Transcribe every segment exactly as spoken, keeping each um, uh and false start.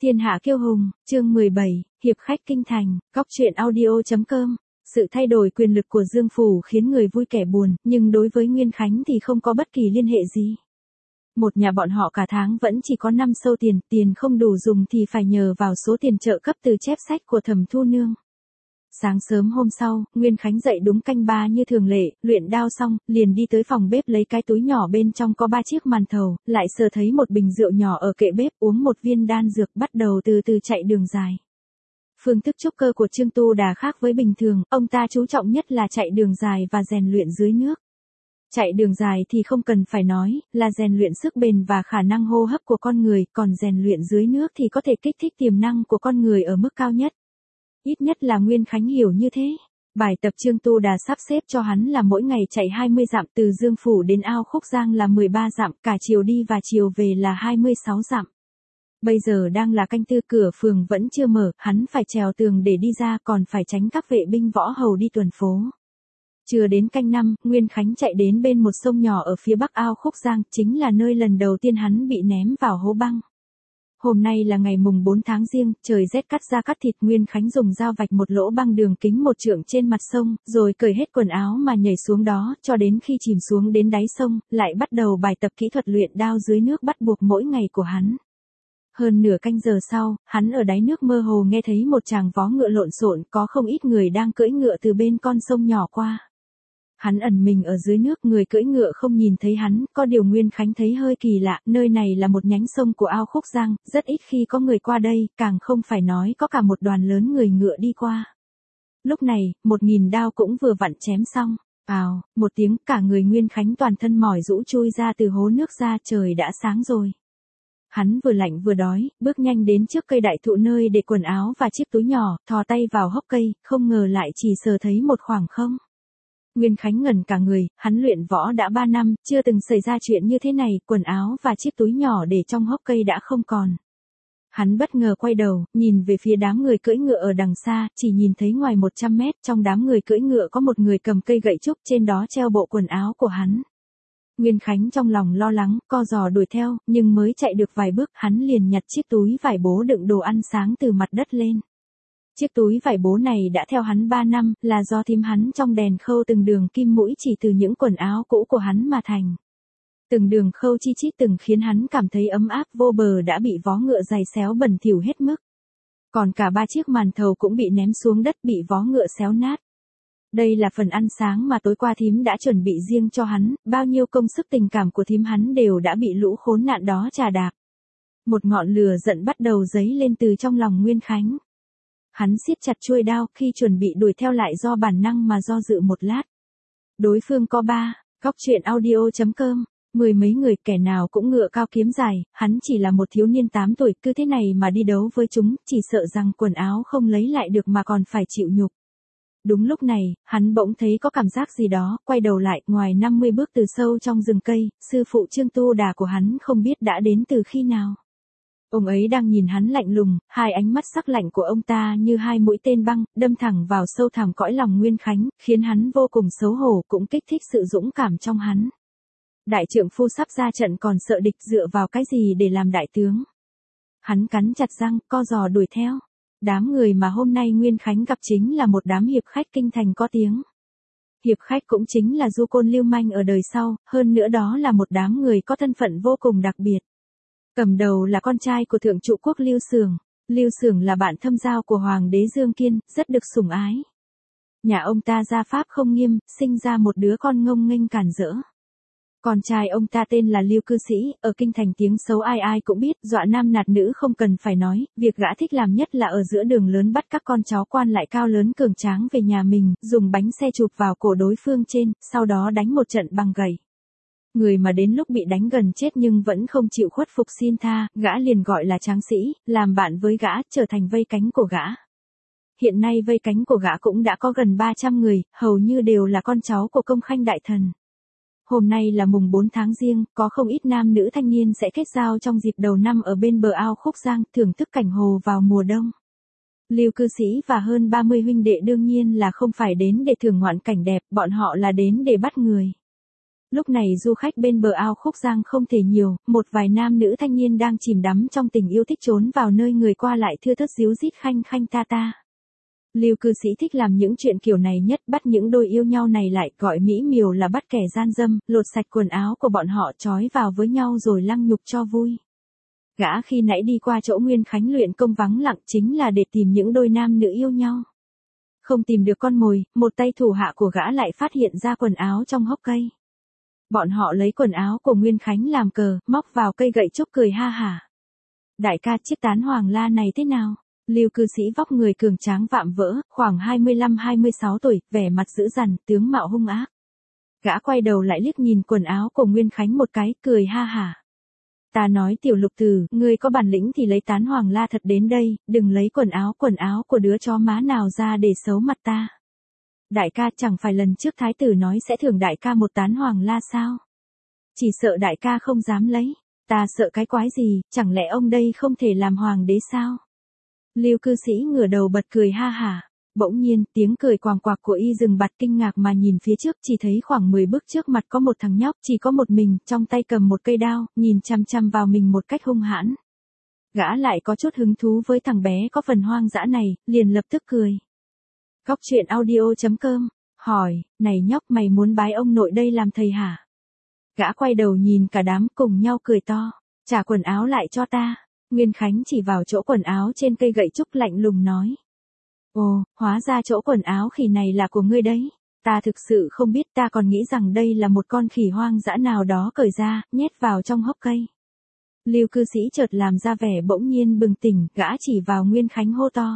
Thiên hạ kiêu hùng, chương mười bảy, hiệp khách kinh thành, góc truyện audio chấm com. Sự thay đổi quyền lực của Dương Phủ khiến người vui kẻ buồn, nhưng đối với Nguyên Khánh thì không có bất kỳ liên hệ gì. Một nhà bọn họ cả tháng vẫn chỉ có năm sâu tiền, tiền không đủ dùng thì phải nhờ vào số tiền trợ cấp từ chép sách của Thẩm Thu Nương. Sáng sớm hôm sau, Nguyên Khánh dậy đúng canh ba như thường lệ, luyện đao xong, liền đi tới phòng bếp lấy cái túi nhỏ bên trong có ba chiếc màn thầu, lại sờ thấy một bình rượu nhỏ ở kệ bếp, uống một viên đan dược, bắt đầu từ từ chạy đường dài. Phương thức trúc cơ của Trương Tu Đà khác với bình thường, ông ta chú trọng nhất là chạy đường dài và rèn luyện dưới nước. Chạy đường dài thì không cần phải nói, là rèn luyện sức bền và khả năng hô hấp của con người, còn rèn luyện dưới nước thì có thể kích thích tiềm năng của con người ở mức cao nhất. Ít nhất là Nguyên Khánh hiểu như thế. Bài tập Trương Tu Đà sắp xếp cho hắn là mỗi ngày chạy hai mươi dặm, từ Dương Phủ đến ao Khúc Giang là mười ba dặm, cả chiều đi và chiều về là hai mươi sáu dặm. Bây giờ đang là canh tư, cửa phường vẫn chưa mở, hắn phải trèo tường để đi ra, còn phải tránh các vệ binh võ hầu đi tuần phố. Chưa đến canh năm, Nguyên Khánh chạy đến bên một sông nhỏ ở phía bắc ao Khúc Giang, chính là nơi lần đầu tiên hắn bị ném vào hố băng. Hôm nay là ngày mùng bốn tháng Giêng, trời rét cắt da cắt thịt. Nguyên Khánh dùng dao vạch một lỗ băng đường kính một trượng trên mặt sông, rồi cởi hết quần áo mà nhảy xuống đó, cho đến khi chìm xuống đến đáy sông, lại bắt đầu bài tập kỹ thuật luyện đao dưới nước bắt buộc mỗi ngày của hắn. Hơn nửa canh giờ sau, hắn ở đáy nước mơ hồ nghe thấy một tràng vó ngựa lộn xộn, có không ít người đang cưỡi ngựa từ bên con sông nhỏ qua. Hắn ẩn mình ở dưới nước, người cưỡi ngựa không nhìn thấy hắn, có điều Nguyên Khánh thấy hơi kỳ lạ, nơi này là một nhánh sông của ao Khúc Giang, rất ít khi có người qua đây, càng không phải nói có cả một đoàn lớn người ngựa đi qua. Lúc này, một nghìn đao cũng vừa vặn chém xong, ào, một tiếng, cả người Nguyên Khánh toàn thân mỏi rũ chui ra từ hố nước ra, trời đã sáng rồi. Hắn vừa lạnh vừa đói, bước nhanh đến trước cây đại thụ nơi để quần áo và chiếc túi nhỏ, thò tay vào hốc cây, không ngờ lại chỉ sờ thấy một khoảng không. Nguyên Khánh ngẩn cả người, hắn luyện võ đã ba năm, chưa từng xảy ra chuyện như thế này, quần áo và chiếc túi nhỏ để trong hốc cây đã không còn. Hắn bất ngờ quay đầu, nhìn về phía đám người cưỡi ngựa ở đằng xa, chỉ nhìn thấy ngoài một trăm mét, trong đám người cưỡi ngựa có một người cầm cây gậy trúc, trên đó treo bộ quần áo của hắn. Nguyên Khánh trong lòng lo lắng, co giò đuổi theo, nhưng mới chạy được vài bước, hắn liền nhặt chiếc túi vải bố đựng đồ ăn sáng từ mặt đất lên. Chiếc túi vải bố này đã theo hắn ba năm, là do thím hắn trong đèn khâu từng đường kim mũi chỉ từ những quần áo cũ của hắn mà thành. Từng đường khâu chi chít từng khiến hắn cảm thấy ấm áp vô bờ đã bị vó ngựa giày xéo bẩn thỉu hết mức. Còn cả ba chiếc màn thầu cũng bị ném xuống đất, bị vó ngựa xéo nát. Đây là phần ăn sáng mà tối qua thím đã chuẩn bị riêng cho hắn, bao nhiêu công sức tình cảm của thím hắn đều đã bị lũ khốn nạn đó trà đạp. Một ngọn lửa giận bắt đầu dấy lên từ trong lòng Nguyên Khánh. Hắn siết chặt chuôi đao, khi chuẩn bị đuổi theo lại do bản năng mà do dự một lát. Đối phương có ba, góc truyện audio chấm com, mười mấy người, kẻ nào cũng ngựa cao kiếm dài, hắn chỉ là một thiếu niên tám tuổi, cứ thế này mà đi đấu với chúng, chỉ sợ rằng quần áo không lấy lại được mà còn phải chịu nhục. Đúng lúc này, hắn bỗng thấy có cảm giác gì đó, quay đầu lại, ngoài năm mươi bước từ sâu trong rừng cây, sư phụ Trương Tu Đà của hắn không biết đã đến từ khi nào. Ông ấy đang nhìn hắn lạnh lùng, hai ánh mắt sắc lạnh của ông ta như hai mũi tên băng, đâm thẳng vào sâu thẳm cõi lòng Nguyên Khánh, khiến hắn vô cùng xấu hổ, cũng kích thích sự dũng cảm trong hắn. Đại trượng phu sắp ra trận còn sợ địch, dựa vào cái gì để làm đại tướng? Hắn cắn chặt răng, co giò đuổi theo. Đám người mà hôm nay Nguyên Khánh gặp chính là một đám hiệp khách kinh thành có tiếng. Hiệp khách cũng chính là du côn lưu manh ở đời sau, hơn nữa đó là một đám người có thân phận vô cùng đặc biệt. Cầm đầu là con trai của thượng trụ quốc Lưu Xưởng. Lưu Xưởng là bạn thâm giao của Hoàng đế Dương Kiên, rất được sủng ái. Nhà ông ta gia pháp không nghiêm, sinh ra một đứa con ngông nghênh cản rỡ. Con trai ông ta tên là Lưu Cư Sĩ, ở kinh thành tiếng xấu ai ai cũng biết, dọa nam nạt nữ không cần phải nói, việc gã thích làm nhất là ở giữa đường lớn bắt các con cháu quan lại cao lớn cường tráng về nhà mình, dùng bánh xe chụp vào cổ đối phương trên, sau đó đánh một trận bằng gậy. Người mà đến lúc bị đánh gần chết nhưng vẫn không chịu khuất phục xin tha, gã liền gọi là tráng sĩ, làm bạn với gã, trở thành vây cánh của gã. Hiện nay vây cánh của gã cũng đã có gần ba trăm người, hầu như đều là con cháu của công khanh đại thần. Hôm nay là mùng bốn tháng Giêng, có không ít nam nữ thanh niên sẽ kết giao trong dịp đầu năm ở bên bờ ao Khúc Giang, thưởng thức cảnh hồ vào mùa đông. Lưu Cư Sĩ và hơn ba mươi huynh đệ đương nhiên là không phải đến để thưởng ngoạn cảnh đẹp, bọn họ là đến để bắt người. Lúc này du khách bên bờ ao Khúc Giang không thể nhiều, một vài nam nữ thanh niên đang chìm đắm trong tình yêu thích trốn vào nơi người qua lại thưa thớt díu dít khanh khanh ta ta. Lưu cư sĩ thích làm những chuyện kiểu này nhất, bắt những đôi yêu nhau này lại, gọi mỹ miều là bắt kẻ gian dâm, lột sạch quần áo của bọn họ trói vào với nhau rồi lăng nhục cho vui. Gã khi nãy đi qua chỗ Nguyên Khánh luyện công vắng lặng chính là để tìm những đôi nam nữ yêu nhau. Không tìm được con mồi, một tay thủ hạ của gã lại phát hiện ra quần áo trong hốc cây. Bọn họ lấy quần áo của Nguyên Khánh làm cờ, móc vào cây gậy trúc cười ha hả. Đại ca, chiếc tán hoàng la này thế nào? Lưu cư sĩ vóc người cường tráng vạm vỡ, khoảng hai mươi lăm hai mươi sáu tuổi, vẻ mặt dữ dằn, tướng mạo hung ác. Gã quay đầu lại liếc nhìn quần áo của Nguyên Khánh một cái, cười ha hả. Ta nói Tiểu Lục Tử, ngươi có bản lĩnh thì lấy tán hoàng la thật đến đây, đừng lấy quần áo quần áo của đứa chó má nào ra để xấu mặt ta. Đại ca, chẳng phải lần trước thái tử nói sẽ thưởng đại ca một tán hoàng la sao? Chỉ sợ đại ca không dám lấy. Ta sợ cái quái gì, chẳng lẽ ông đây không thể làm hoàng đế sao? Lưu cư sĩ ngửa đầu bật cười ha hả. Bỗng nhiên, tiếng cười quàng quạc của y dừng bặt, kinh ngạc mà nhìn phía trước, chỉ thấy khoảng mười bước trước mặt có một thằng nhóc, chỉ có một mình, trong tay cầm một cây đao, nhìn chăm chăm vào mình một cách hung hãn. Gã lại có chút hứng thú với thằng bé có phần hoang dã này, liền lập tức cười. Góc truyện audio chấm com, hỏi, này nhóc, mày muốn bái ông nội đây làm thầy hả? Gã quay đầu nhìn cả đám cùng nhau cười to, trả quần áo lại cho ta. Nguyên Khánh chỉ vào chỗ quần áo trên cây gậy trúc lạnh lùng nói. Ồ, hóa ra chỗ quần áo khỉ này là của ngươi đấy. Ta thực sự không biết, ta còn nghĩ rằng đây là một con khỉ hoang dã nào đó cởi ra, nhét vào trong hốc cây. Lưu cư sĩ chợt làm ra vẻ bỗng nhiên bừng tỉnh, gã chỉ vào Nguyên Khánh hô to.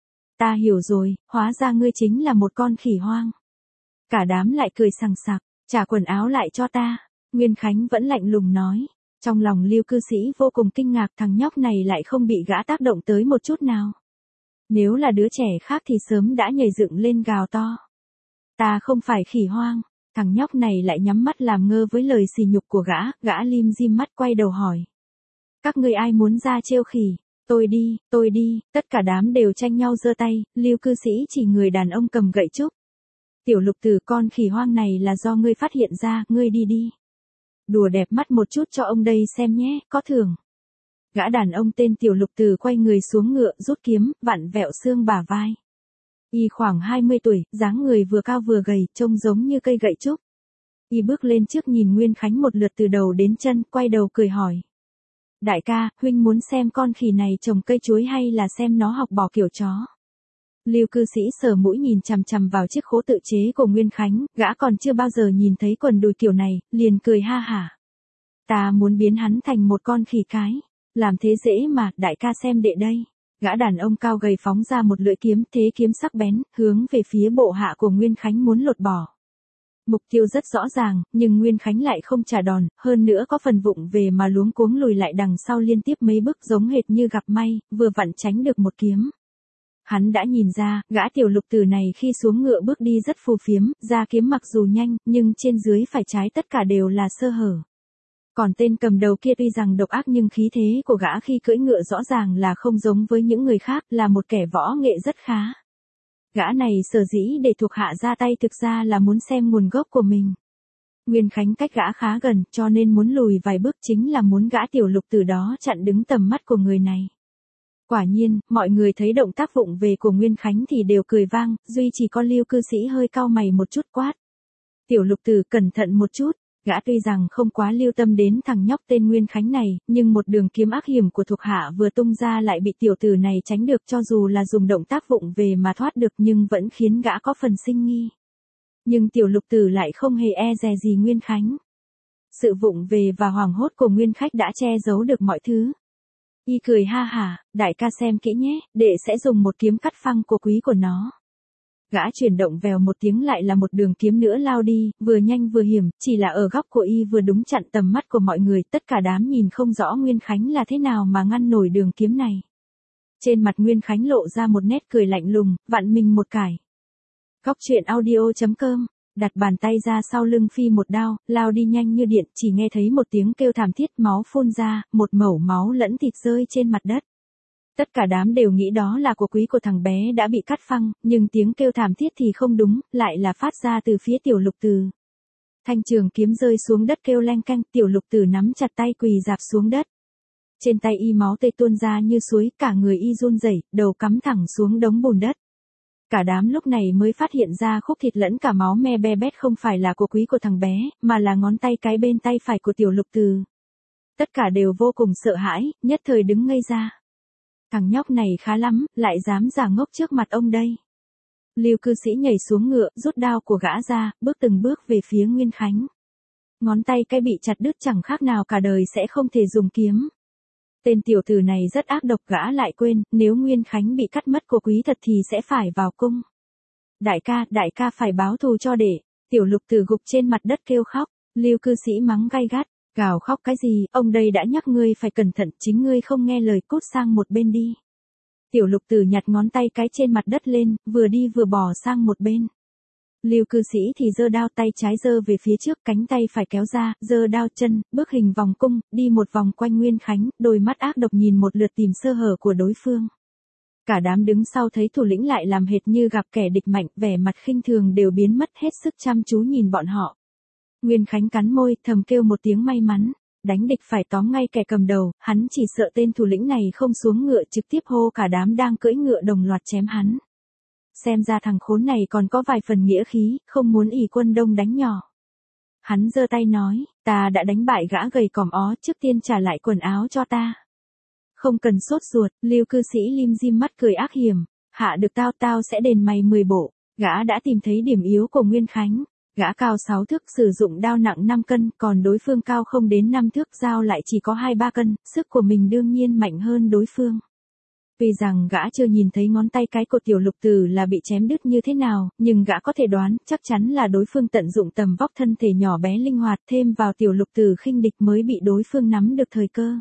Ta hiểu rồi, hóa ra ngươi chính là một con khỉ hoang. Cả đám lại cười sằng sặc, trả quần áo lại cho ta. Nguyên Khánh vẫn lạnh lùng nói. Trong lòng Lưu cư sĩ vô cùng kinh ngạc, thằng nhóc này lại không bị gã tác động tới một chút nào. Nếu là đứa trẻ khác thì sớm đã nhảy dựng lên gào to. Ta không phải khỉ hoang. Thằng nhóc này lại nhắm mắt làm ngơ với lời sỉ nhục của gã, gã lim dim mắt quay đầu hỏi. Các ngươi ai muốn ra trêu khỉ? Tôi đi, tôi đi, tất cả đám đều tranh nhau giơ tay, Lưu cư sĩ chỉ người đàn ông cầm gậy trúc. Tiểu Lục Tử, con khỉ hoang này là do ngươi phát hiện ra, ngươi đi đi. Đùa đẹp mắt một chút cho ông đây xem nhé, có thưởng. Gã đàn ông tên Tiểu Lục Tử quay người xuống ngựa, rút kiếm, vặn vẹo xương bả vai. Y khoảng hai mươi tuổi, dáng người vừa cao vừa gầy, trông giống như cây gậy trúc. Y bước lên trước nhìn Nguyên Khánh một lượt từ đầu đến chân, quay đầu cười hỏi. Đại ca, huynh muốn xem con khỉ này trồng cây chuối hay là xem nó học bò kiểu chó? Lưu cư sĩ sờ mũi nhìn chằm chằm vào chiếc khố tự chế của Nguyên Khánh, gã còn chưa bao giờ nhìn thấy quần đùi kiểu này, liền cười ha hả. Ta muốn biến hắn thành một con khỉ cái. Làm thế dễ mà, đại ca xem đệ đây. Gã đàn ông cao gầy phóng ra một lưỡi kiếm, thế kiếm sắc bén, hướng về phía bộ hạ của Nguyên Khánh muốn lột bỏ. Mục tiêu rất rõ ràng, nhưng Nguyên Khánh lại không trả đòn, hơn nữa có phần vụng về mà luống cuống lùi lại đằng sau liên tiếp mấy bước giống hệt như gặp may, vừa vặn tránh được một kiếm. Hắn đã nhìn ra, gã Tiểu Lục Tử này khi xuống ngựa bước đi rất phù phiếm, ra kiếm mặc dù nhanh, nhưng trên dưới phải trái tất cả đều là sơ hở. Còn tên cầm đầu kia tuy rằng độc ác nhưng khí thế của gã khi cưỡi ngựa rõ ràng là không giống với những người khác, là một kẻ võ nghệ rất khá. Gã này sở dĩ để thuộc hạ ra tay thực ra là muốn xem nguồn gốc của mình. Nguyên Khánh cách gã khá gần, cho nên muốn lùi vài bước chính là muốn gã Tiểu Lục Tử đó chặn đứng tầm mắt của người này. Quả nhiên, mọi người thấy động tác vụng về của Nguyên Khánh thì đều cười vang, duy chỉ có Lưu cư sĩ hơi cau mày một chút quát. Tiểu Lục Tử, cẩn thận một chút. Gã tuy rằng không quá lưu tâm đến thằng nhóc tên Nguyên Khánh này, nhưng một đường kiếm ác hiểm của thuộc hạ vừa tung ra lại bị tiểu tử này tránh được, cho dù là dùng động tác vụng về mà thoát được nhưng vẫn khiến gã có phần sinh nghi. Nhưng Tiểu Lục Tử lại không hề e dè gì Nguyên Khánh. Sự vụng về và hoảng hốt của Nguyên Khách đã che giấu được mọi thứ. Y cười ha hả, đại ca xem kỹ nhé, đệ sẽ dùng một kiếm cắt phăng của quý của nó. Gã chuyển động vèo một tiếng lại là một đường kiếm nữa lao đi, vừa nhanh vừa hiểm, chỉ là ở góc của y vừa đúng chặn tầm mắt của mọi người, tất cả đám nhìn không rõ Nguyên Khánh là thế nào mà ngăn nổi đường kiếm này. Trên mặt Nguyên Khánh lộ ra một nét cười lạnh lùng, vặn mình một cải. Góc truyện audio chấm com, đặt bàn tay ra sau lưng phi một đao, lao đi nhanh như điện, chỉ nghe thấy một tiếng kêu thảm thiết, máu phun ra, một mẩu máu lẫn thịt rơi trên mặt đất. Tất cả đám đều nghĩ đó là của quý của thằng bé đã bị cắt phăng, nhưng tiếng kêu thảm thiết thì không đúng, lại là phát ra từ phía Tiểu Lục Tử. Thanh trường kiếm rơi xuống đất kêu leng keng, Tiểu Lục Tử nắm chặt tay quỳ rạp xuống đất. Trên tay y máu tươi tuôn ra như suối, cả người y run rẩy, đầu cắm thẳng xuống đống bùn đất. Cả đám lúc này mới phát hiện ra khúc thịt lẫn cả máu me be bét không phải là của quý của thằng bé, mà là ngón tay cái bên tay phải của Tiểu Lục Tử. Tất cả đều vô cùng sợ hãi, nhất thời đứng ngây ra. Thằng nhóc này khá lắm, lại dám giả ngốc trước mặt ông đây. Lưu cư sĩ nhảy xuống ngựa, rút đao của gã ra, bước từng bước về phía Nguyên Khánh. Ngón tay cái bị chặt đứt chẳng khác nào cả đời sẽ không thể dùng kiếm. Tên tiểu tử này rất ác độc, gã lại quên, nếu Nguyên Khánh bị cắt mất của quý thật thì sẽ phải vào cung. Đại ca, đại ca phải báo thù cho đệ. Tiểu Lục Tử gục trên mặt đất kêu khóc, Lưu cư sĩ mắng gay gắt, gào khóc cái gì, ông đây đã nhắc ngươi phải cẩn thận, chính ngươi không nghe lời, cút sang một bên đi. Tiểu Lục Tử nhặt ngón tay cái trên mặt đất lên, vừa đi vừa bỏ sang một bên. Lưu cư sĩ thì giơ đao, tay trái giơ về phía trước, cánh tay phải kéo ra, giơ đao chân, bước hình vòng cung, đi một vòng quanh Nguyên Khánh, đôi mắt ác độc nhìn một lượt tìm sơ hở của đối phương. Cả đám đứng sau thấy thủ lĩnh lại làm hệt như gặp kẻ địch mạnh, vẻ mặt khinh thường đều biến mất, hết sức chăm chú nhìn bọn họ. Nguyên Khánh cắn môi, thầm kêu một tiếng may mắn. Đánh địch phải tóm ngay kẻ cầm đầu, hắn chỉ sợ tên thủ lĩnh này không xuống ngựa, trực tiếp hô cả đám đang cưỡi ngựa đồng loạt chém hắn. Xem ra thằng khốn này còn có vài phần nghĩa khí, không muốn ỷ quân đông đánh nhỏ. Hắn giơ tay nói, ta đã đánh bại gã gầy còm ó, trước tiên trả lại quần áo cho ta. Không cần sốt ruột, Lưu cư sĩ lim dim mắt cười ác hiểm, hạ được tao tao sẽ đền mày mười bộ. Gã đã tìm thấy điểm yếu của Nguyên Khánh. Gã cao sáu thước sử dụng đao nặng năm cân, còn đối phương cao không đến năm thước, dao lại chỉ có hai ba cân, sức của mình đương nhiên mạnh hơn đối phương. Vì rằng gã chưa nhìn thấy ngón tay cái của Tiểu Lục Tử là bị chém đứt như thế nào, nhưng gã có thể đoán, chắc chắn là đối phương tận dụng tầm vóc thân thể nhỏ bé linh hoạt, thêm vào Tiểu Lục Tử khinh địch mới bị đối phương nắm được thời cơ.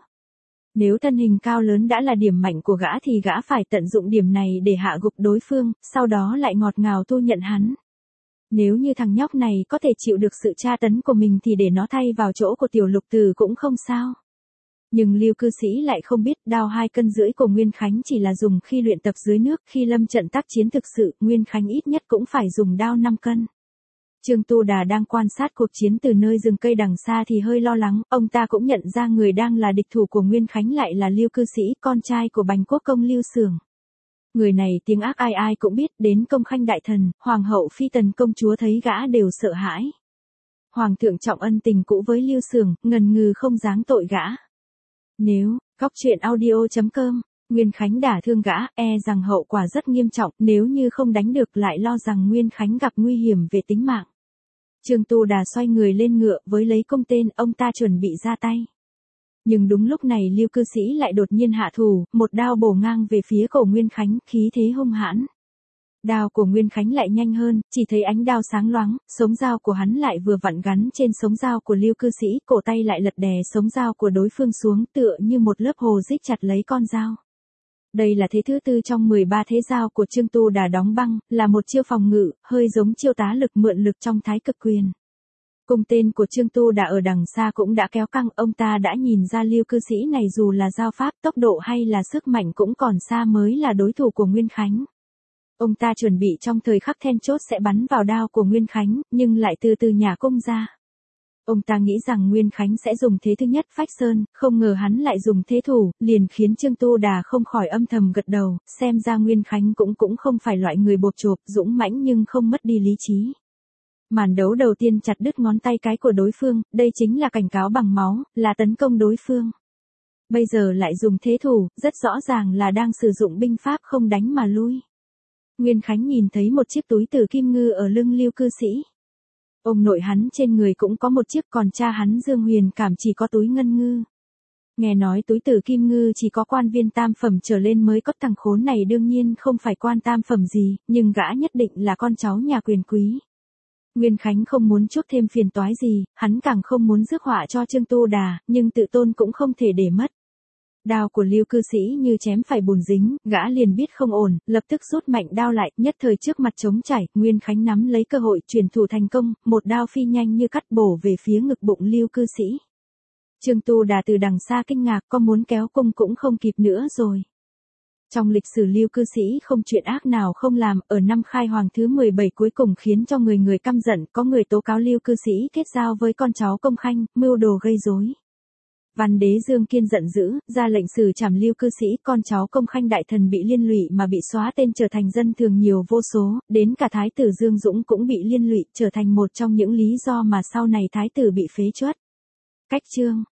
Nếu thân hình cao lớn đã là điểm mạnh của gã thì gã phải tận dụng điểm này để hạ gục đối phương, sau đó lại ngọt ngào thu nhận hắn. Nếu như thằng nhóc này có thể chịu được sự tra tấn của mình thì để nó thay vào chỗ của Tiểu Lục Tử cũng không sao. Nhưng Lưu cư sĩ lại không biết, đao hai cân rưỡi của Nguyên Khánh chỉ là dùng khi luyện tập dưới nước, khi lâm trận tác chiến thực sự, Nguyên Khánh ít nhất cũng phải dùng đao năm cân. Trương Tu Đà đang quan sát cuộc chiến từ nơi rừng cây đằng xa thì hơi lo lắng, ông ta cũng nhận ra người đang là địch thủ của Nguyên Khánh lại là Lưu cư sĩ, con trai của Bành Quốc công Lưu Xưởng. Người này tiếng ác ai ai cũng biết, đến Công Khanh đại thần, Hoàng hậu Phi Tần công chúa thấy gã đều sợ hãi. Hoàng thượng trọng ân tình cũ với Lưu Xưởng, ngần ngừ không giáng tội gã. Nếu, góc truyện audio chấm com, Nguyên Khánh đả thương gã, e rằng hậu quả rất nghiêm trọng, nếu như không đánh được lại lo rằng Nguyên Khánh gặp nguy hiểm về tính mạng. Trương Tu Đà xoay người lên ngựa, với lấy cung tên, ông ta chuẩn bị ra tay. Nhưng đúng lúc này Lưu cư sĩ lại đột nhiên hạ thủ, một đao bổ ngang về phía cổ Nguyên Khánh, khí thế hung hãn. Đao của Nguyên Khánh lại nhanh hơn, chỉ thấy ánh đao sáng loáng, sống dao của hắn lại vừa vặn gắn trên sống dao của Lưu cư sĩ, cổ tay lại lật đè sống dao của đối phương xuống, tựa như một lớp hồ dích chặt lấy con dao. Đây là thế thứ tư trong mười ba thế dao của Trương Tu Đà đóng băng, là một chiêu phòng ngự, hơi giống chiêu tá lực mượn lực trong Thái Cực Quyền. Cung tên của Trương Tu Đà ở đằng xa cũng đã kéo căng, ông ta đã nhìn ra Lưu cư sĩ này dù là giao pháp, tốc độ hay là sức mạnh cũng còn xa mới là đối thủ của Nguyên Khánh. Ông ta chuẩn bị trong thời khắc then chốt sẽ bắn vào đao của Nguyên Khánh, nhưng lại từ từ nhả cung ra. Ông ta nghĩ rằng Nguyên Khánh sẽ dùng thế thứ nhất phách sơn, không ngờ hắn lại dùng thế thủ, liền khiến Trương Tu Đà không khỏi âm thầm gật đầu, xem ra Nguyên Khánh cũng cũng không phải loại người bột chộp, dũng mãnh nhưng không mất đi lý trí. Màn đấu đầu tiên chặt đứt ngón tay cái của đối phương, đây chính là cảnh cáo bằng máu, là tấn công đối phương. Bây giờ lại dùng thế thủ, rất rõ ràng là đang sử dụng binh pháp không đánh mà lui. Nguyên Khánh nhìn thấy một chiếc túi từ kim ngư ở lưng Lưu cư sĩ. Ông nội hắn trên người cũng có một chiếc, còn cha hắn Dương Huyền Cảm chỉ có túi ngân ngư. Nghe nói túi từ kim ngư chỉ có quan viên tam phẩm trở lên mới có, thằng khốn này đương nhiên không phải quan tam phẩm gì, nhưng gã nhất định là con cháu nhà quyền quý. Nguyên Khánh không muốn chuốc thêm phiền toái gì, hắn càng không muốn rước họa cho Trương Tu Đà, nhưng tự tôn cũng không thể để mất. Đao của Lưu cư sĩ như chém phải bùn dính, gã liền biết không ổn, lập tức rút mạnh đao lại, nhất thời trước mặt trống chảy, Nguyên Khánh nắm lấy cơ hội chuyển thủ thành công, một đao phi nhanh như cắt bổ về phía ngực bụng Lưu cư sĩ. Trương Tu Đà từ đằng xa kinh ngạc, có muốn kéo cung cũng không kịp nữa rồi. Trong lịch sử Lưu cư sĩ không chuyện ác nào không làm, ở năm Khai Hoàng thứ mười bảy cuối cùng khiến cho người người căm giận, có người tố cáo Lưu cư sĩ kết giao với con cháu Công Khanh, mưu đồ gây rối. Văn đế Dương Kiên giận dữ, ra lệnh xử trảm Lưu cư sĩ, con cháu Công Khanh đại thần bị liên lụy mà bị xóa tên trở thành dân thường nhiều vô số, đến cả thái tử Dương Dũng cũng bị liên lụy, trở thành một trong những lý do mà sau này thái tử bị phế truất. Cách chương